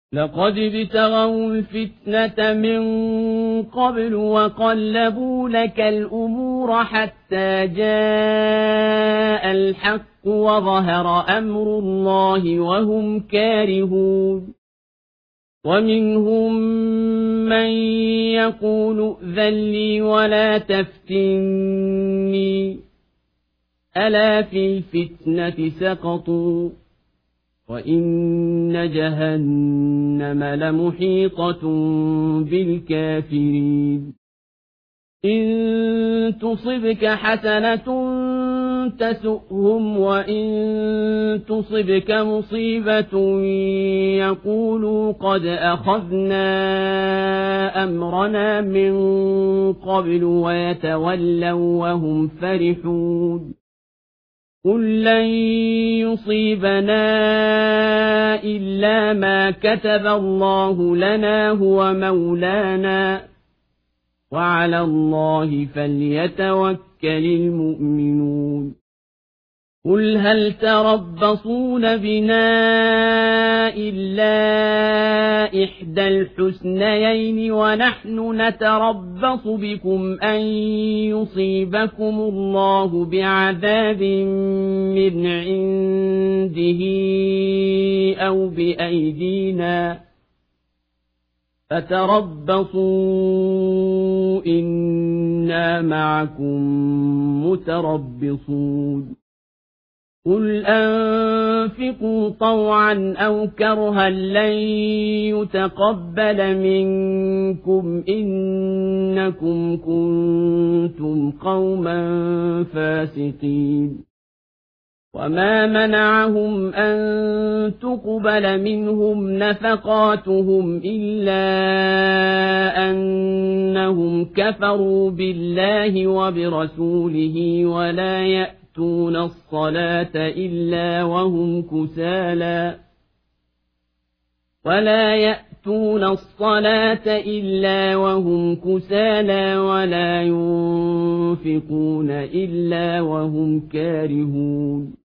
لقد ابتغوا الفتنة من قبل وقلبوا لك الأمور حتى جاء الحق وظهر أمر الله وهم كارهون ومنهم من يقول ائذن لي ولا تفتني ألا في الفتنة سقطوا وإن جهنم لمحيطة بالكافرين إن تصبك حسنة تسؤهم وإن تصبك مصيبة يقولوا قد أخذنا أمرنا من قبل ويتولوا وهم فرحون قل لن يصيبنا إلا ما كتب الله لنا هو مولانا وعلى الله فليتوكل المؤمنون قل هل تربصون بنا إلا إحدى الحسنيين ونحن نتربص بكم أن يصيبكم الله بعذاب من عنده أو بأيدينا فتربصوا إنا معكم متربصون قل أنفقوا طوعا أو كرها لن يتقبل منكم إنكم كنتم قوما فاسقين وما منعهم أن تقبل منهم نفقاتهم إلا أنهم كفروا بالله وبرسوله ولا يأتون الصلاة إلا وهم كسالى ولا ينفقون إلا وهم كارهون